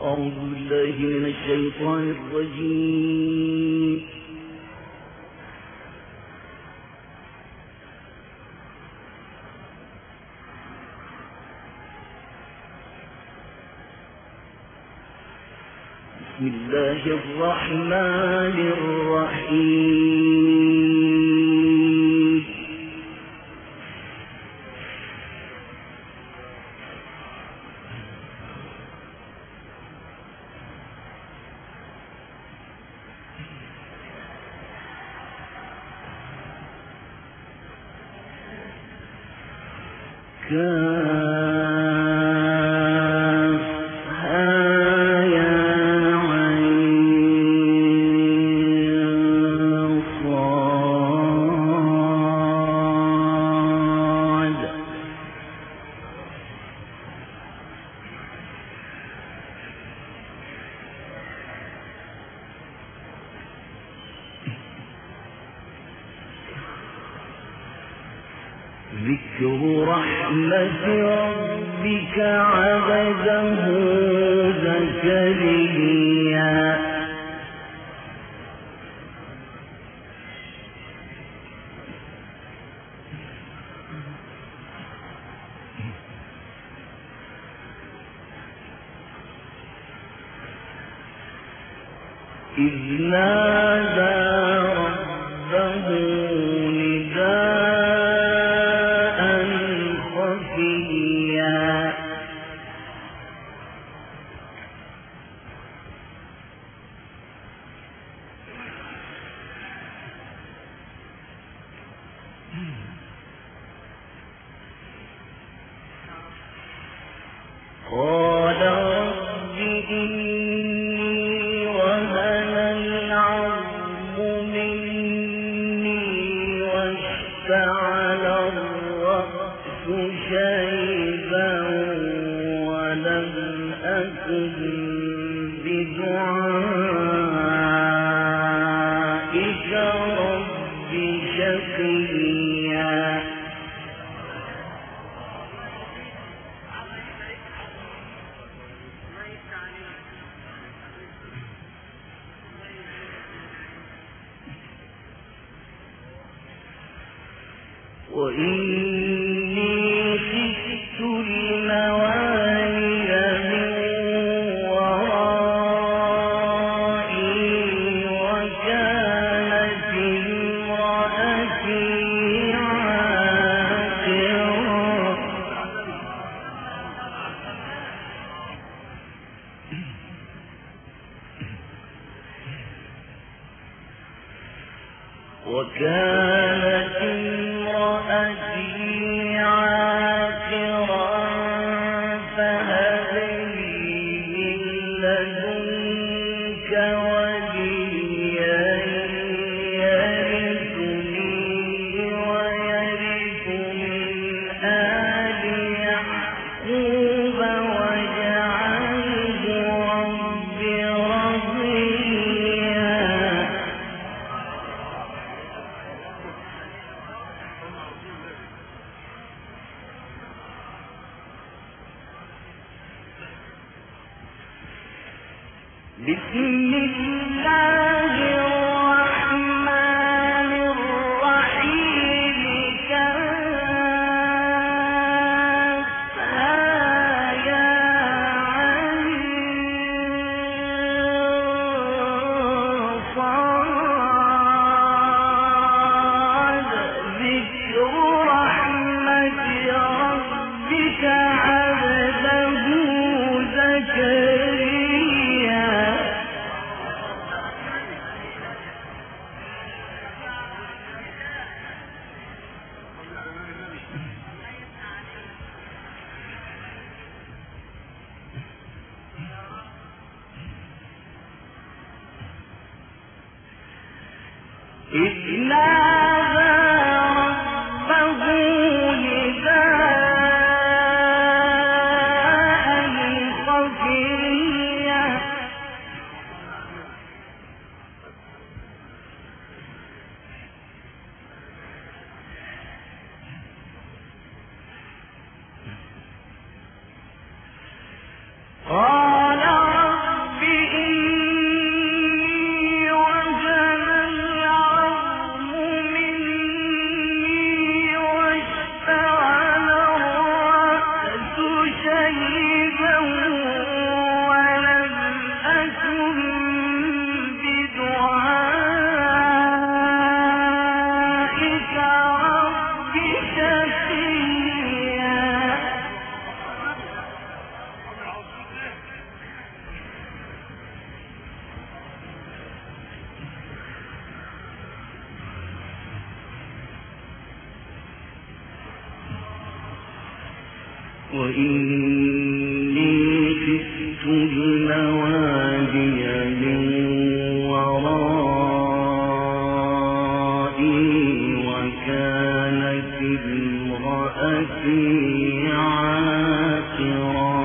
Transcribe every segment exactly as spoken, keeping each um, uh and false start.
أعوذ بالله من الشيطان الرجيم. بسم الله الرحمن الرحيم. ذكر رحمة ربك عبده زكريا. إذ نادى ربه نداء خفيا. قال رب إني وهن العظم مني واشتعل الرأس شيبا ولم أكن بدعائك رب شقيا. وإني خفت الموالي من ورائي وكانت امرأتي عاقرا. وكانت امرأتي عاقرا فهب لي من لدنك وليا يرثني ويرث من آل يعقوب واجعله رب رضيا. بسم الله الرحمن الرحيم. كافها يا عين صاد. ذكر رحمة ربك عبده زكريا. إذ نادى ربه نداء خفيا. قال وإني خفت الموالي من ورائي وكانت امرأتي عاقرا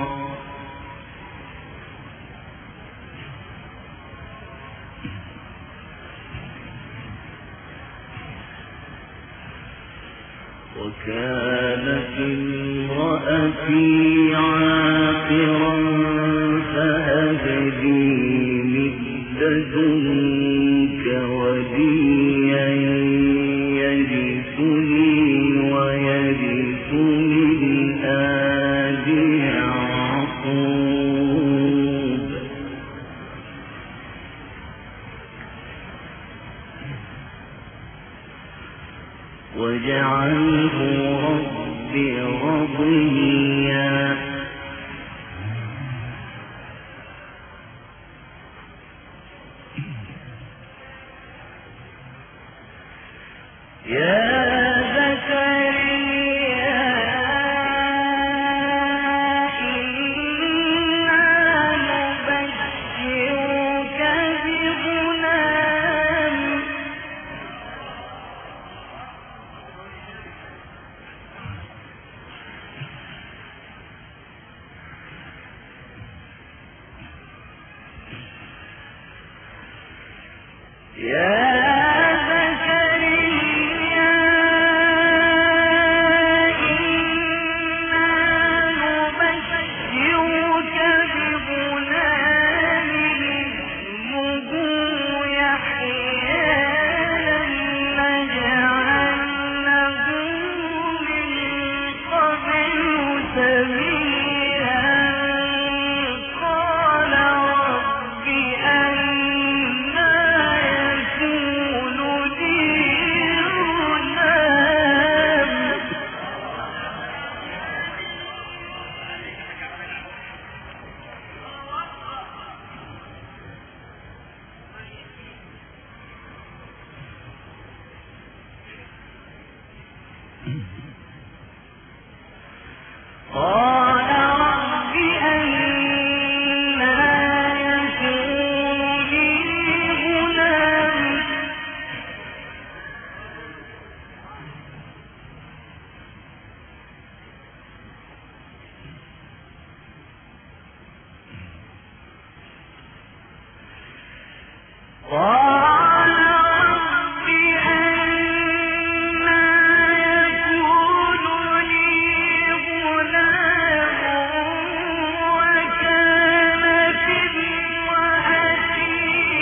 وكانت امرأتي عاقرا فهب لي من لدنك وليا يرثني ويرث من آل يعقوب واجعله رب رضيا يا زكريا إنا نبشرك بغلام يا قال رب أنى يكون لي غلام قال رب أنى يكون لي غلام وكانت امرأتي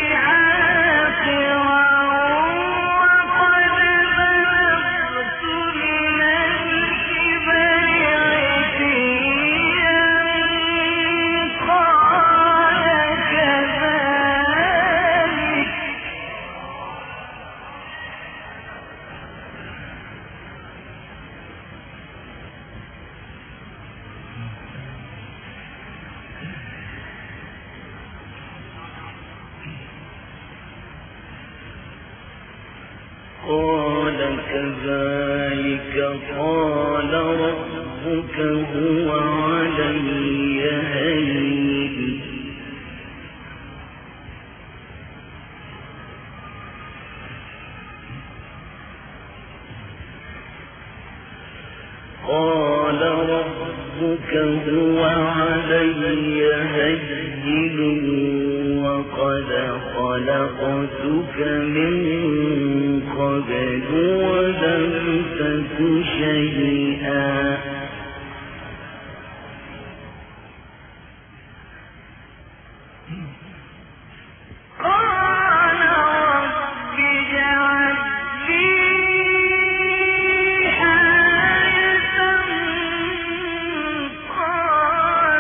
عاقرا وقد بلغت من الكبر عتيا قال كذلك قال كذلك قال ربك هو علي هين قال ربك هو علي هين وقد خلقتك من قبل ولم تك شيئا قال رب اجعل لي آية قال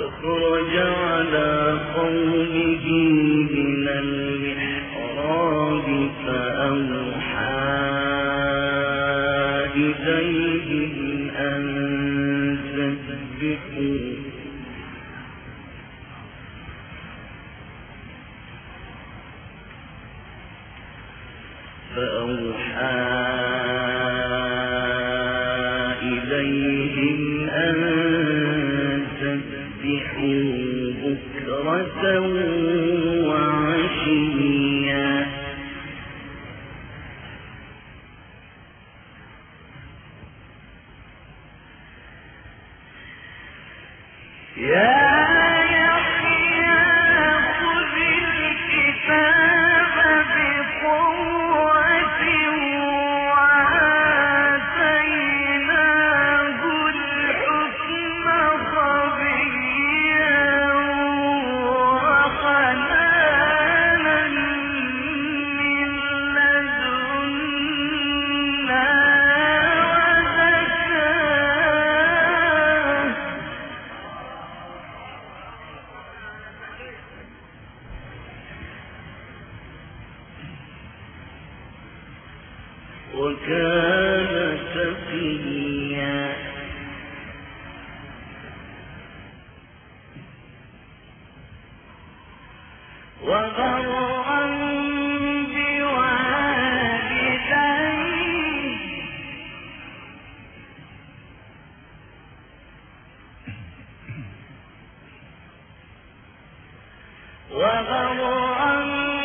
فخرج على قومه من المحراب فأوحى إليهم أن تسبحوا فأوحى إليهم أن تسبحوا بكرة وعشيا يا وكان تقيا وبرا بوالديه وبرا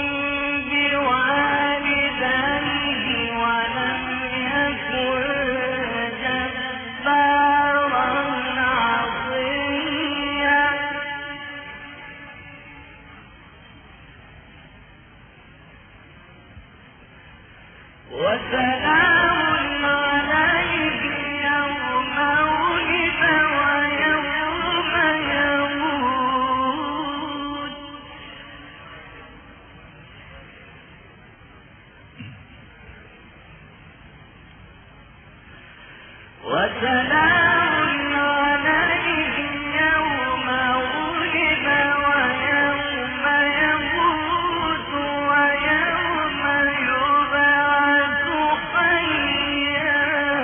وسلام عليه يوم ولد ويوم يموت وسلام عليه يوم ولد ويوم يموت ويوم يبعث حيا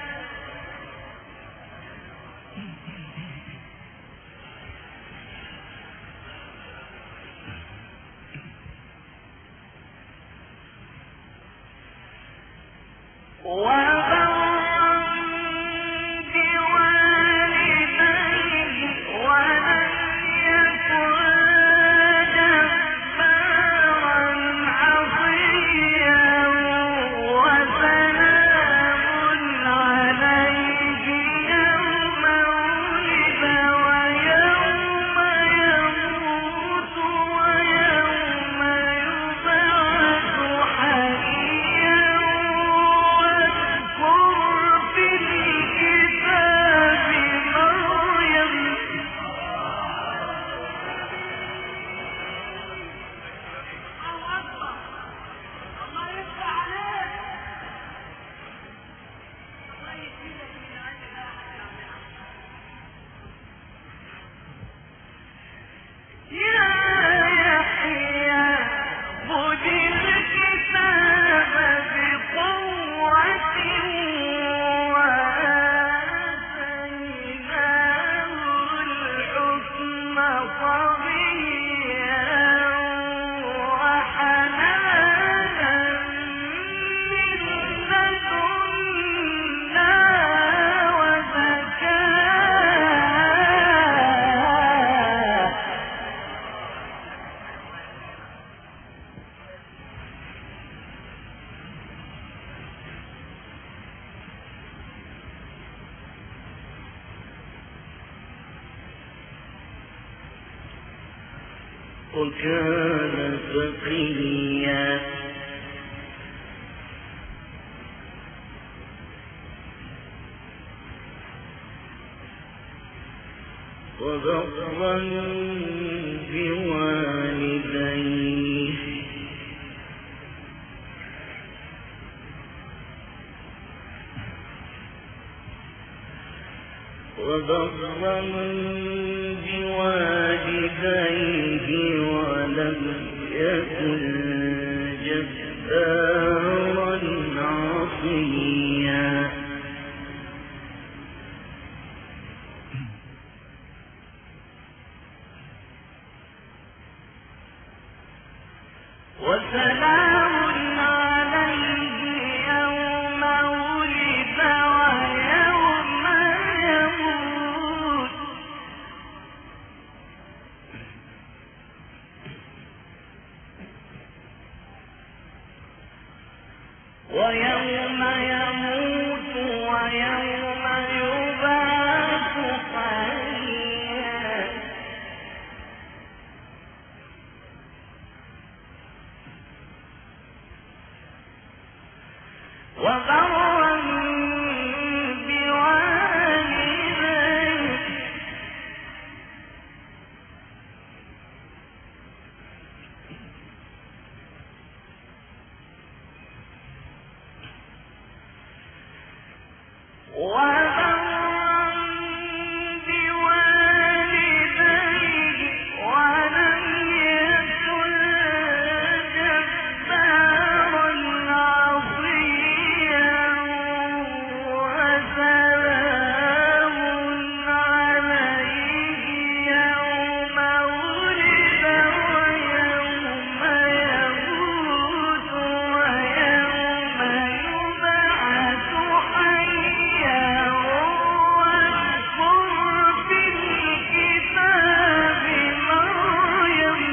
وكان تقيا وبرا بوالديه وبرا بوالديه ولم يكن جبارا عصيا وسلام عليه يوم ولد ويوم يموت ويوم يموت ويوم يبعث حيا وبرا بوالديه وبرا بوالديه ولم يكن جبارا عصيا وسلام عليه يوم ولد ويوم يموت ويوم يبعث حيا واذكر في الكتاب مريم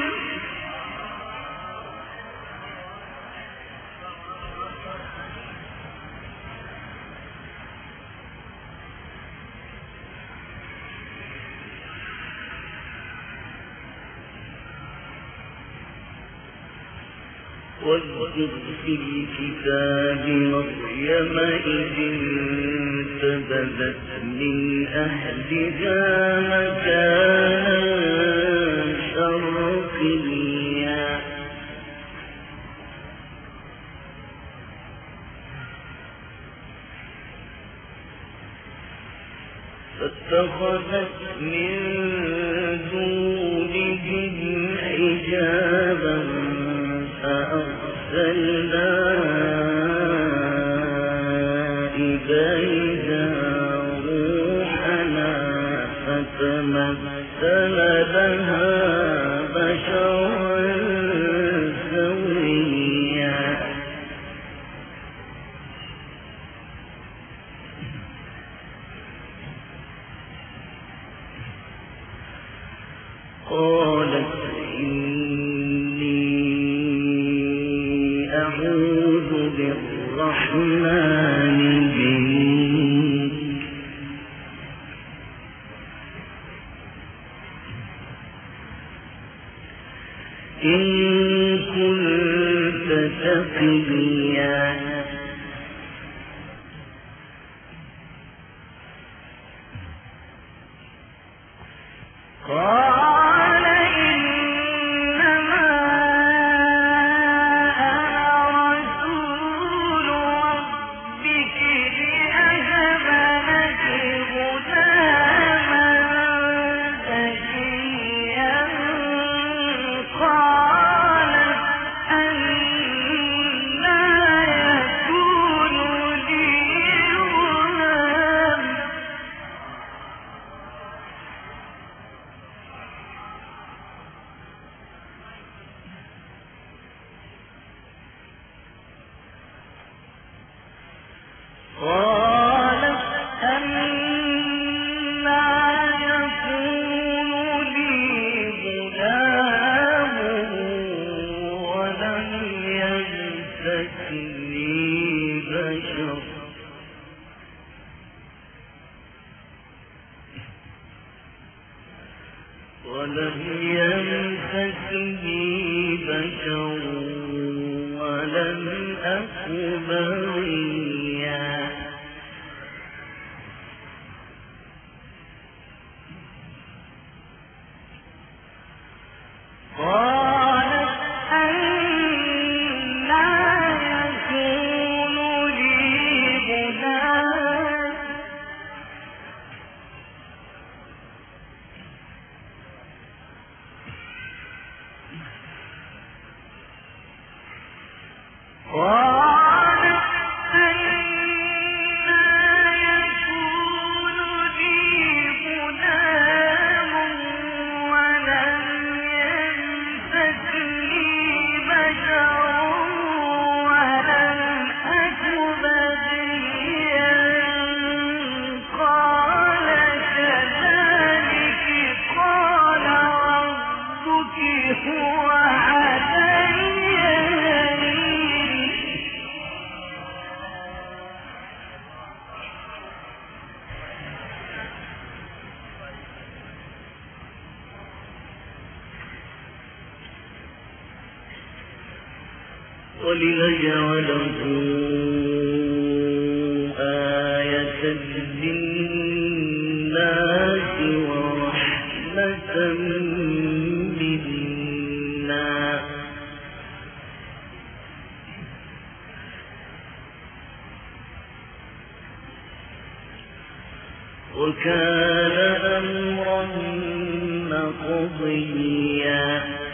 واذكر في الكتاب مريم إذ انتبذت من أهلها مكانا شرقيا فاتخذت من دونهم حجابا فأرسلنا إليها روحنا فتمثل لها بشرا سويا قالت إني أعوذ بالرحمن منك إن كنت تقيا قال إنما أنا رسول ربك لأهب لك غلاما زكيا قالت أنى يكون لي غلام قالت أنى يكون لي غلام ولم يمسسني بشر ولم يمسسني بشر ولم أك بغيا قالت أنى يكون لي غلام ولنجعله آية للناس ورحمة منا وكان أمرا مقضيا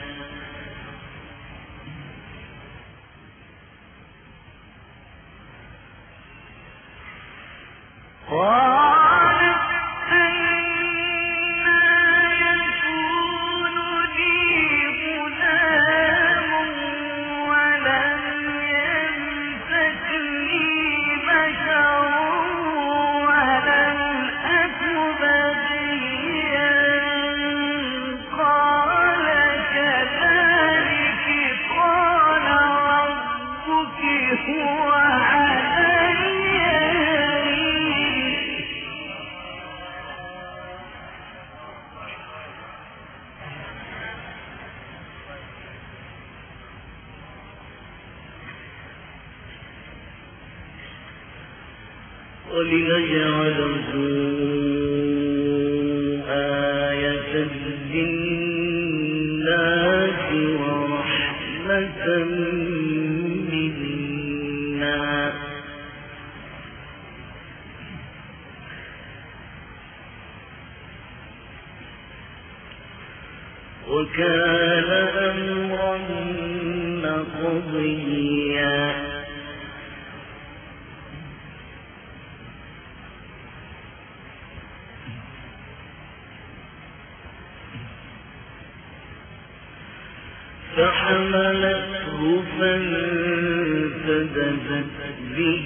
ولنجعله آية للناس ورحمة منا وكان أمرا مقضيا فحملته فانتبذت به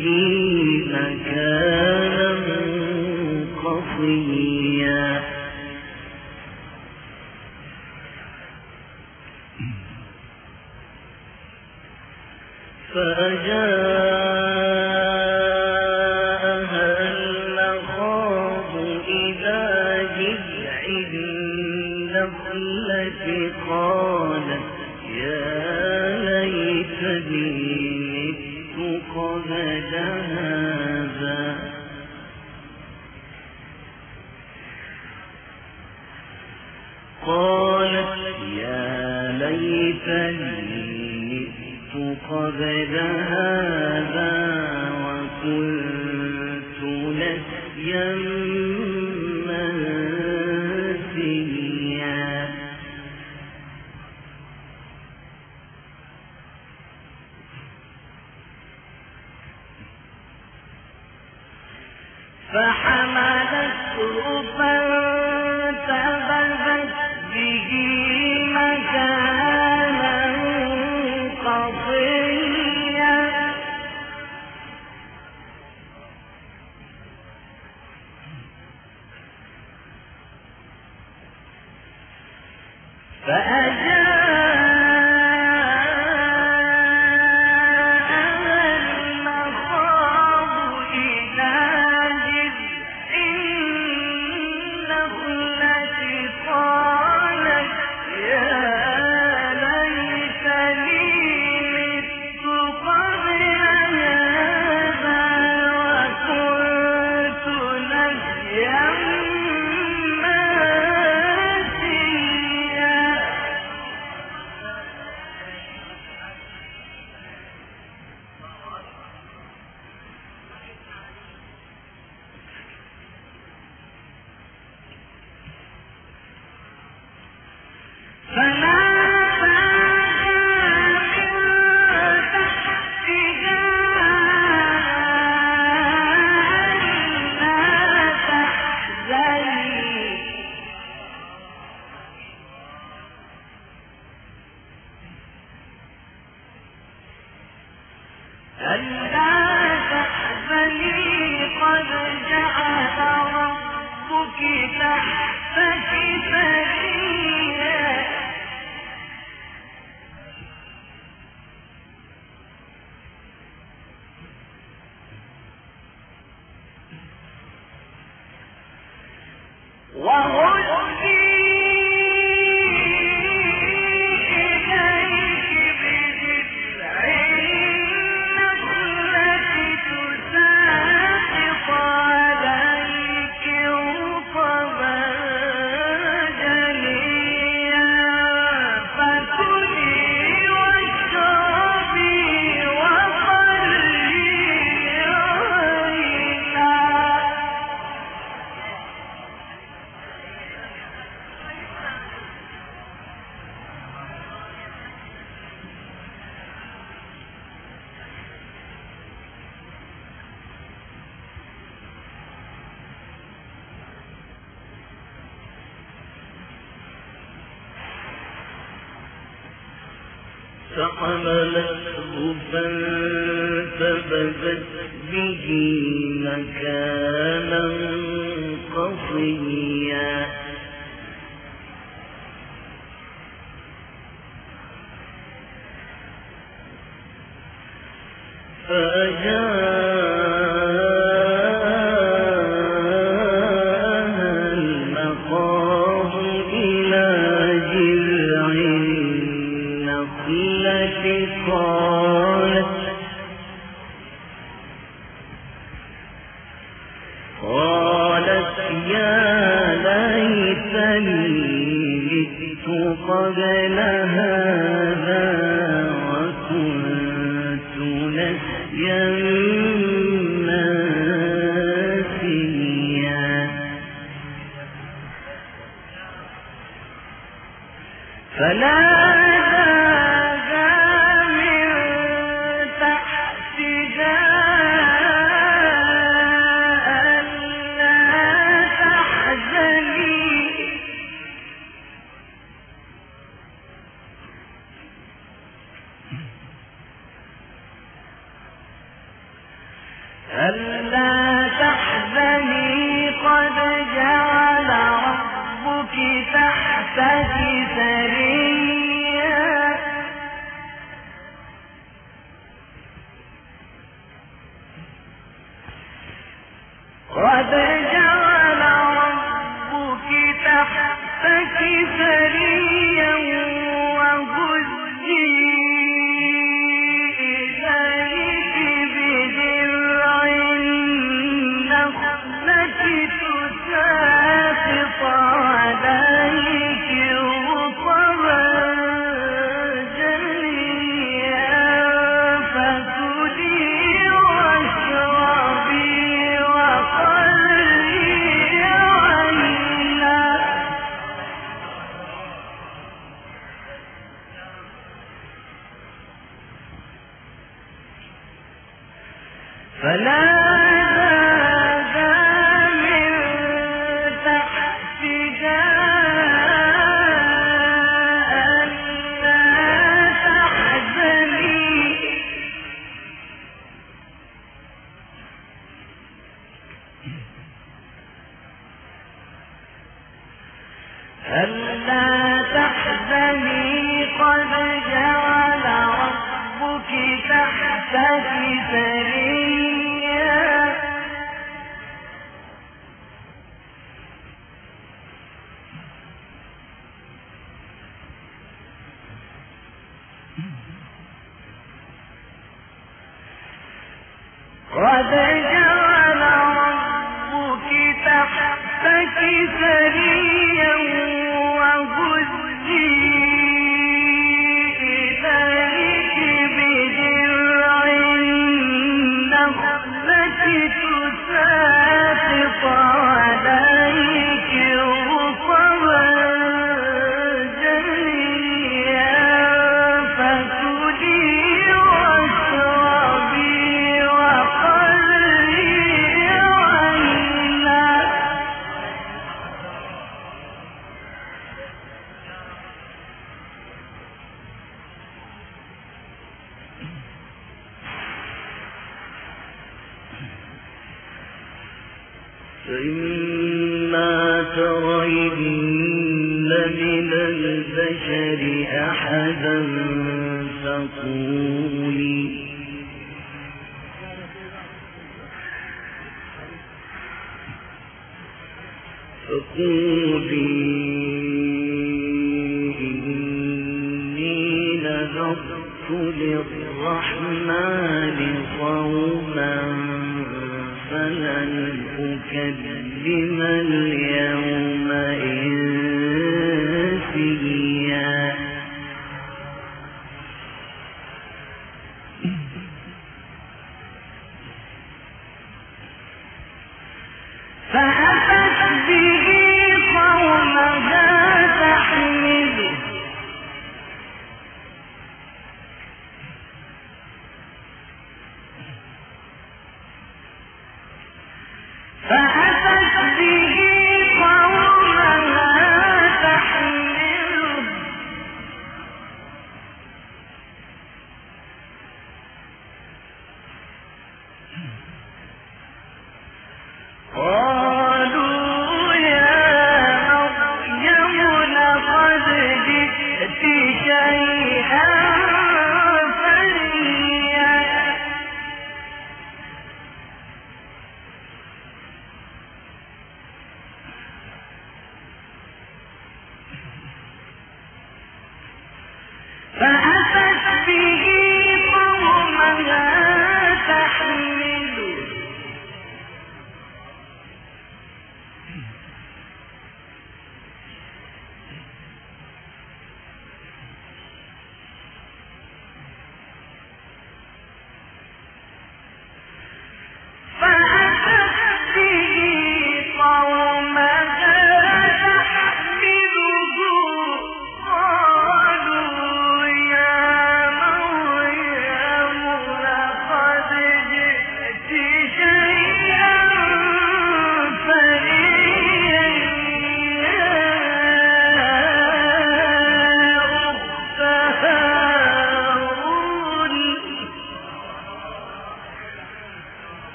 مكانا قصيا فأجاءها المخاض إلى جذع النخلة قالت يا ليتني مت قبل هذا قالت يا ليتني مت قبل هذا وكنت نسيا منسيا فحملته فانتبذت به مكانا قصيا وهزي إليك بجذع فحملته فانتبذت به مكانا قصيا فأجاءها المخاض إلى جذع النخلة قالت قالت يا ليتني مت قبل هذا وكنت نسيا ناسيا فناداها من تحتها ألا تحزني ألا تحزني قد جعل ربك تحتك سريا قد جعل ربك تحتك سريا وهزي إليك بجذع النخلة تساقط عليك رطبا جنيا فكلي واشربي وقري عينا فناداها من تحتها ألا تحزني ألا تحزني قد جعل ربك تحتك سريا قد جعل ربك تحتك سريا وهزي إليك بجذع النخلة تساقط عليك رطبا جنيا فكلي واشربي وقري عينا فإما ترين من البشر أحدا فقولي فقولي إني نذرت للرحمن صوما فلن أكلم اليوم إنسيا فأتت به قومها تحمله فأتت به قومها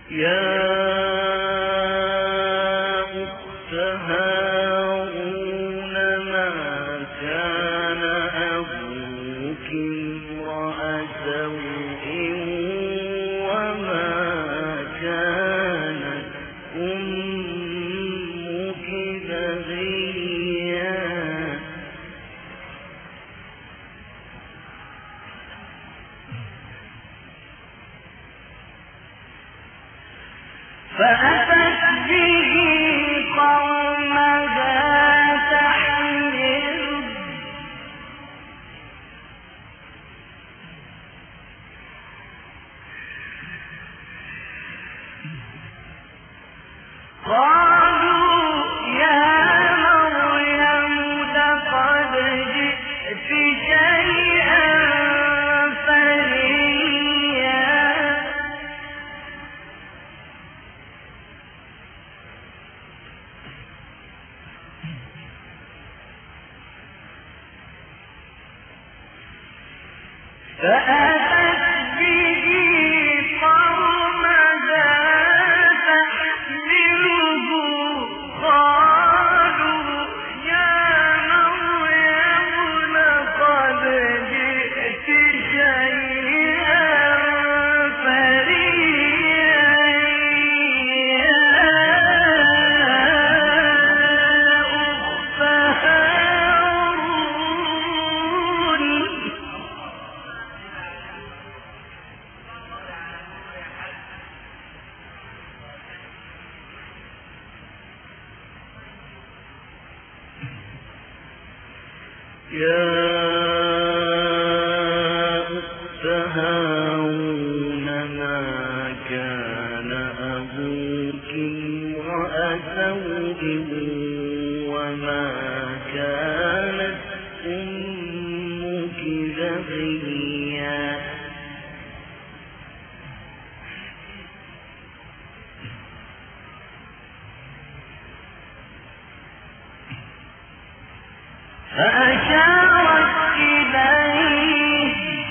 يا أخت هارون ما كان أبوك امرأ سوء وما كانت أمك بغيا فأتت به قومها تحمله قالوا يا مريم لقد جئت شيئا فريا فأتت به قومها تحمله قالوا يا مريم لقد جئت شيئا فريا يا أخت هارون يا أخت هارون ما كان أبوك امرأ سوء وما كانت أمك بغيا فأشارت إليه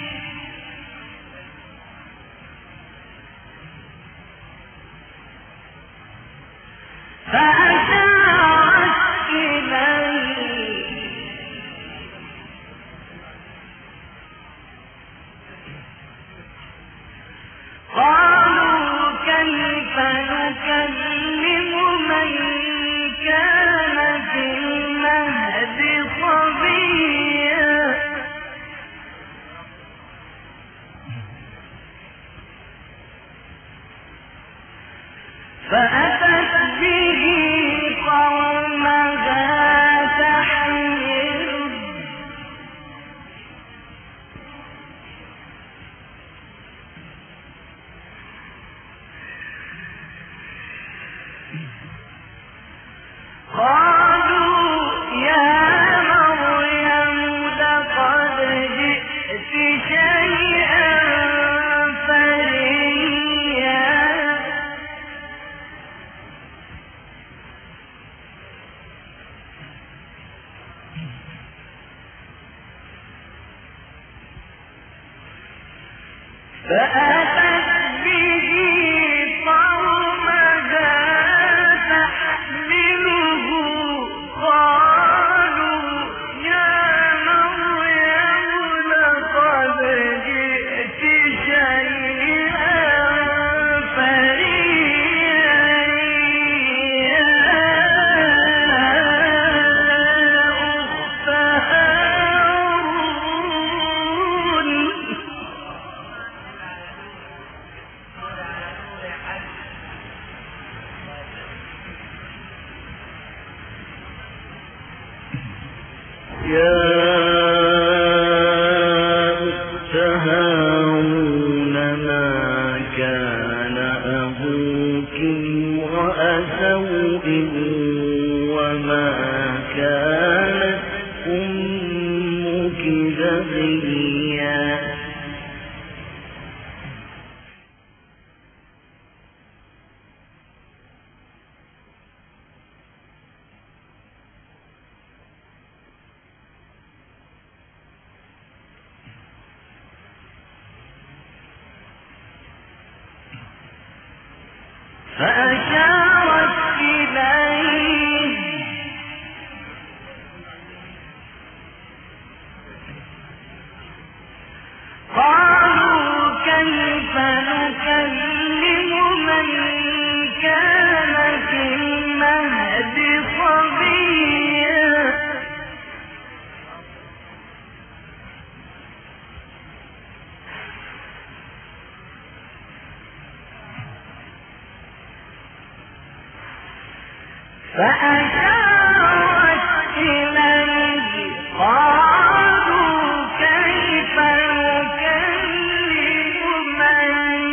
فأشارت إليه قالوا كيف نكلم من كان في المهد صبيا فأتت به قومها تحمله قالوا يا مريم لقد جئت شيئا فريا فأتت به قومها تحمله قالوا يا مريم لقد جئت شيئا فريا يا أخت هارون يا أخت هارون ما كان أبوك امرأ سوء وما كانت أمك بغيا فأشارت إليه قالوا كيف نكلم من كان في المهد صبيا فأشارت إليه قالوا كيف نكلم من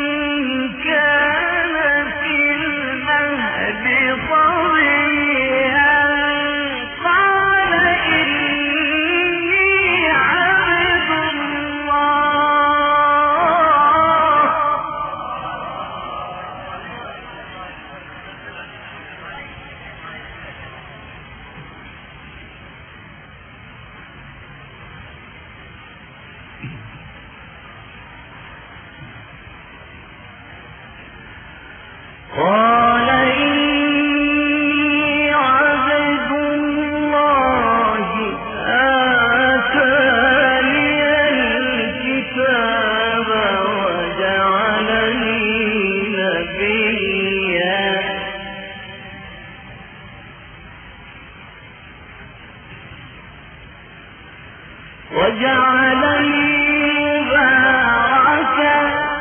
كان في المهد صبيا قال إني عبد الله قال إني عبد الله آتاني الكتاب وجعلني نبيا وجعلني مباركا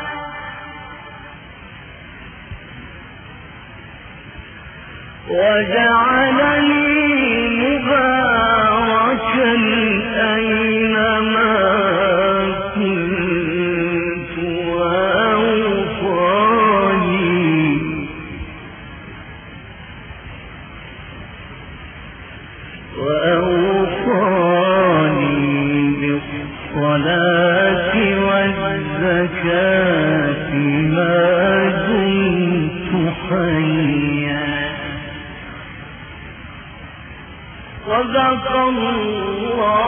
وجعلني مباركا أينما كنت وأوصاني وأوصاني بالصلاة والزكاة ما دمت حيا صدق الله